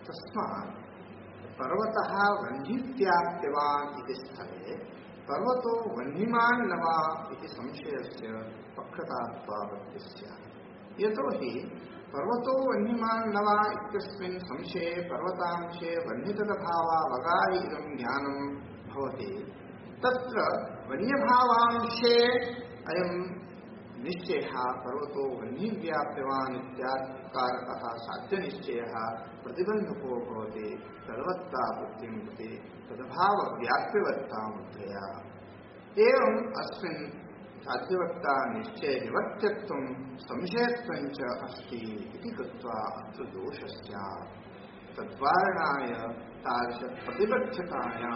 तस्मात् पर्वतः वह्निव्याप्यवान् इति स्थले पर्वतो वह्निमान् न वा इति संशयस्य पक्षतात्वावत्तिः स्यात्। यतोहि पर्वतो वह्निमान् न वा इत्यस्मिन् संशये पर्वतांशे वह्नितदभावावगाहि इदं ज्ञानं भवति। तत्र वन्यभावांशे अयं निश्चयः पर्वतो वह्निव्याप्यवान् इत्याकारकः साध्यनिश्चयः प्रतिबन्धको भवति तद्वत्ता बुद्धिं प्रति तदभावव्याप्यवत्तां बुद्धया। एवम् अस्मिन् साध्यवत्ता निश्चय निवर्त्यत्वं संशयत्वं च अस्ति इति कृत्वा अत्र दोषः स्यात्। तद्वारणाय तादृश प्रतिबद्धतायां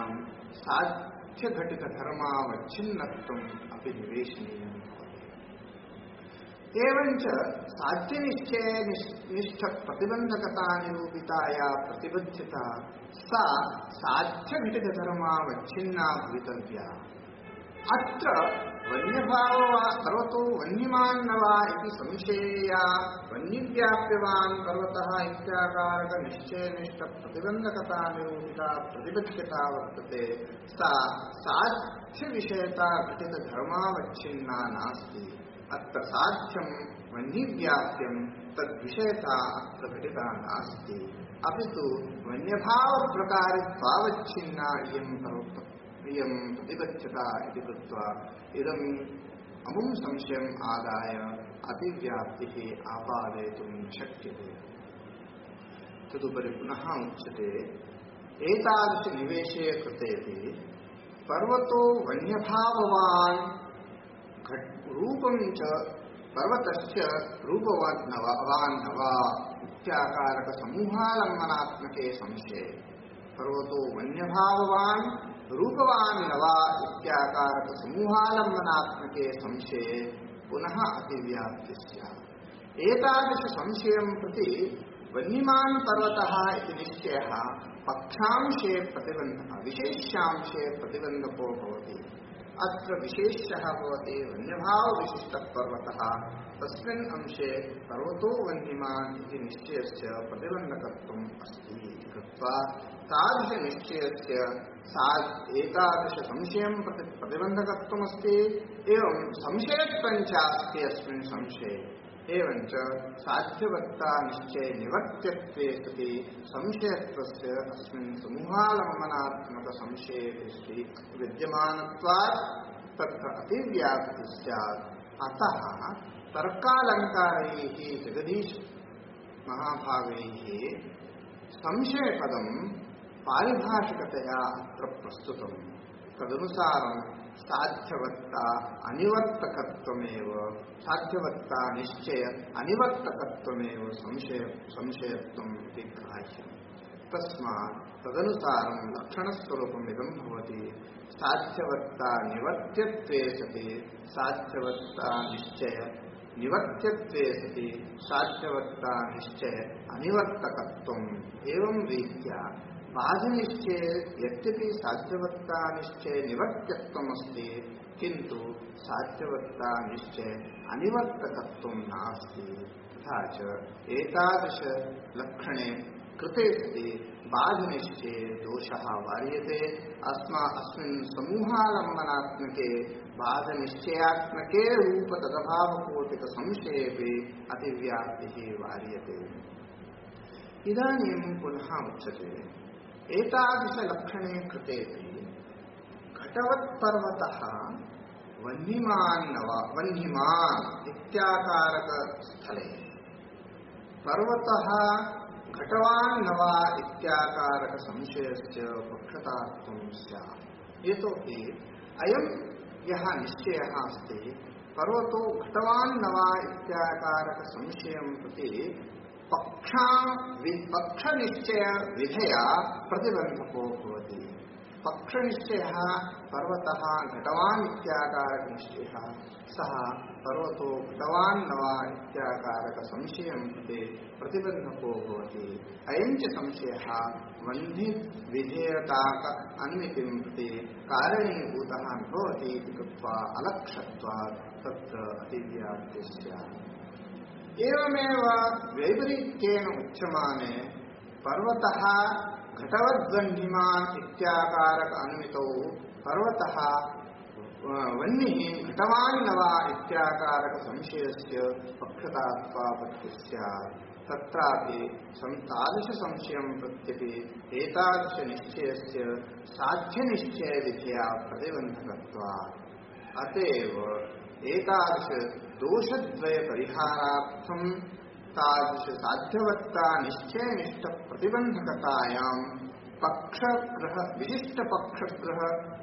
साध्यघटितधर्मावच्छिन्नत्वम् अपि निवेशनीयम् भवति। एवञ्च साध्यनिश्चये निष्ठप्रतिबन्धकता निरूपिताया प्रतिबद्धता सा साध्यघटितधर्मावच्छिन्ना भवितव्या। अत्र पर्वतो वह्निमान् न वा इति संशयया वह्निव्याप्यवान् पर्वतः इत्याकारक निश्चयनिष्ठ प्रतिबन्धकता निरूपिता प्रतिबद्धता वर्तते। सा साध्यविषयता घटितधर्मावच्छिन्ना नास्ति। अत्र साध्यं वह्निव्याप्यं तद्विषयता अत्र घटिता नास्ति, अपितु वन्यभावप्रकारित्वावच्छिन्ना इयं प्रतिबद्धता इति कृत्वा इदम् अमुं संशयम् आदाय अतिव्याप्तिः आपादयितुं शक्यते। तदुपरि पुनः उच्यते एतादृशनिवेशे कृतेपि पर्वतो वन्यभाववान् रूपं च पर्वतस्य रूपवान् न वा इत्याकारकसमूहालम्बनात्मके संशये पर्वतो वन्यभाववान् रूपवान् न वा इत्याकारकसमूहालम्बनात्मके संशये पुनः अतिव्याप्तिः स्यात्। एतादृशसंशयं प्रति वह्निमान् पर्वतः इति निश्चयः पक्षांशे प्रतिबन्धः विशेष्यांशे प्रतिबन्धको भवति। अत्र विशेषः भवति वन्यभावविशिष्टः पर्वतः, तस्मिन् अंशे पर्वतो वह्निमान् इति निश्चयस्य प्रतिबन्धकत्वम् अस्ति इति कृत्वा तादृशनिश्चयस्य एतादृशसंशयं प्रति प्रतिबन्धकत्वमस्ति। एवं संशयत्वं चास्ति अस्मिन् संशये। एवञ्च साध्यवत्ता निश्चय निवर्त्यत्वे सति संशयत्वस्य अस्मिन् समूहालम्बनात्मक संशये विद्यमानत्वात् तत्र अतिव्याप्तिः स्यात्। अतः तर्कालङ्कारैः जगदीश महाभागैः संशयपदं पारिभाषिकतया अत्र प्रस्तुतम्। तदनुसारं साध्यवत्ता अनिवर्तकत्वमेव साध्यवत्ता निश्चय अनिवर्तकत्वमेव संशयत्वम् इति ग्राह्यम्। तस्मात् तदनुसारं लक्षणस्वरूपम् इदं भवति। साध्यवत्ता निवर्त्यत्वे सति साध्यवत्ता निश्चय निवर्त्यत्वे सति साध्यवत्ता निश्चय अनिवर्तकत्वम्। एवं रीत्या बाधनिश्चये यद्यपि साध्यवत्ता निश्चय निवर्त्यत्वम् अस्ति, किन्तु साध्यवत्ता निश्चय अनिवर्तकत्वं नास्ति। तथा च एतादृश लक्षणे कृते सति बाधनिश्चये दोषः वार्यते। अस्मिन् समूहालम्बनात्मके बाधनिश्चयात्मके रूप तदभावकोटिक संशयेपि अतिव्याप्तिः वार्यते। इदानीं पुनः उच्यते एतादृशलक्षणे कृतेपि घटवत्पर्वतः वह्निमान् इत्याकारकस्थले पर्वतः घटवान् न वा इत्याकारकसंशयस्य पक्षतात्वं स्यात्। यतोहि अयं यः निश्चयः अस्ति पर्वतो घटवान् न वा इत्याकारकसंशयं प्रति पक्षनिश्चय विधया प्रतिबन्धको भवति। पक्षनिश्चयः पर्वतः घटवान् इत्याकारकनिश्चयः सः पर्वतो घटवान् न वा इत्याकारकसंशयं प्रति प्रतिबन्धको भवति। अयं च संशयः वह्निविधेयताक अन्वितिं प्रति कारणीभूतः न भवति इति कृत्वा अलक्षत्वात् तत्र अतिव्याप्तिः स्यात्। एवमेव वैपरीत्येन उच्यमाने पर्वतः घटवद्वह्निमान् इत्याकारक अनुमितौ पर्वतः वह्निः घटवान् न वा इत्याकारक संशयस्य पक्षतात्वापत्तिः स्यात्। तत्रापि तादृश संशयं प्रत्यपि एतादृश निश्चयस्य साध्यनिश्चय विधया प्रतिबन्धकत्वात्। अतएव एतादृश दोषद्वय परिहारार्थं तादृश साध्यवत्ता निश्चयनिष्ठ प्रतिबन्धकतायां पक्षग्रह विशिष्ट पक्षग्रह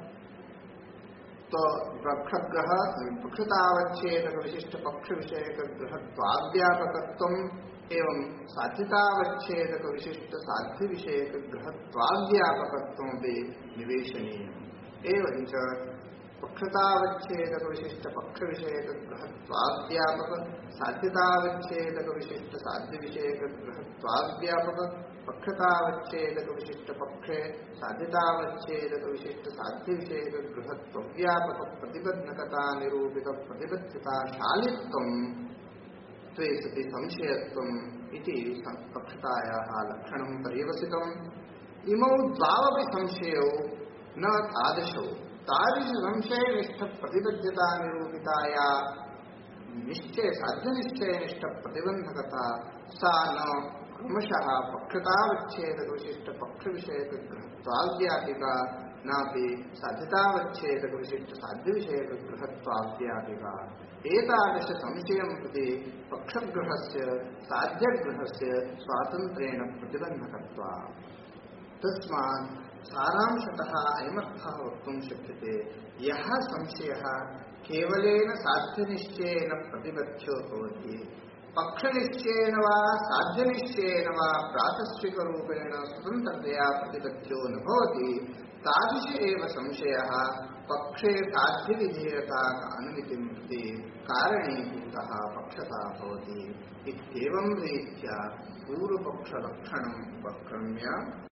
पक्षग्रह पक्षतावच्छेदक विशिष्ट पक्ष विषयक ग्रहत्वाव्यापकत्वम् एवं साध्यतावच्छेदक विशिष्ट साध्य विषयक ग्रहत्वाव्यापकत्वमपि निवेशनीयम्। एवञ्च पक्षतावच्छेदक विशिष्ट पक्ष विषयक ग्रहत्वाव्यापक साध्यतावच्छेदक विशिष्ट साध्य विषयक ग्रहत्वाव्यापक पक्षतावच्छेदक विशिष्ट पक्षे साध्यतावच्छेदक विशिष्ट साध्य विषयक गृहत्वव्यापक प्रतिबद्धकता निरूपित प्रतिबद्धता शालित्वम् त्वे सति संशयत्वम् इति पक्षतायाः लक्षणं पर्यवसितम्। इमौ द्वावपि संशयौ न तादृशौ तादृश संशय निष्ठ प्रतिबद्धता निरूपिताया निश्चय साध्य निश्चय निष्ठ प्रतिबंधकता सा न क्रमशः पक्षतावच्छेदक विशिष्ट पक्ष विषयक ग्रहत्वाव्यापिका नापि साध्यतावच्छेदक विशिष्ट साध्य विषयक ग्रहत्वाव्यापिका। एतादृश संशयं प्रति पक्षग्रहस्य साध्यग्रहस्य स्वातन्त्र्येण प्रतिबन्धकत्वात्। तस्मात् सारांशतः अयमर्थः वक्तुं शक्यते यः संशयः केवलेन साध्यनिश्चयेन प्रतिबद्धो भवति पक्षनिश्चयेन वा साध्यनिश्चयेन वा प्रातिष्ठिकरूपेण स्वतन्त्रतया प्रतिबद्धो न भवति तादृश एव संशयः पक्षे साध्यविधेयता अनुमितिं प्रति कारणीभूतः पक्षता भवति। इत्येवं रीत्या पूर्वपक्षलक्षणम् उपक्रम्य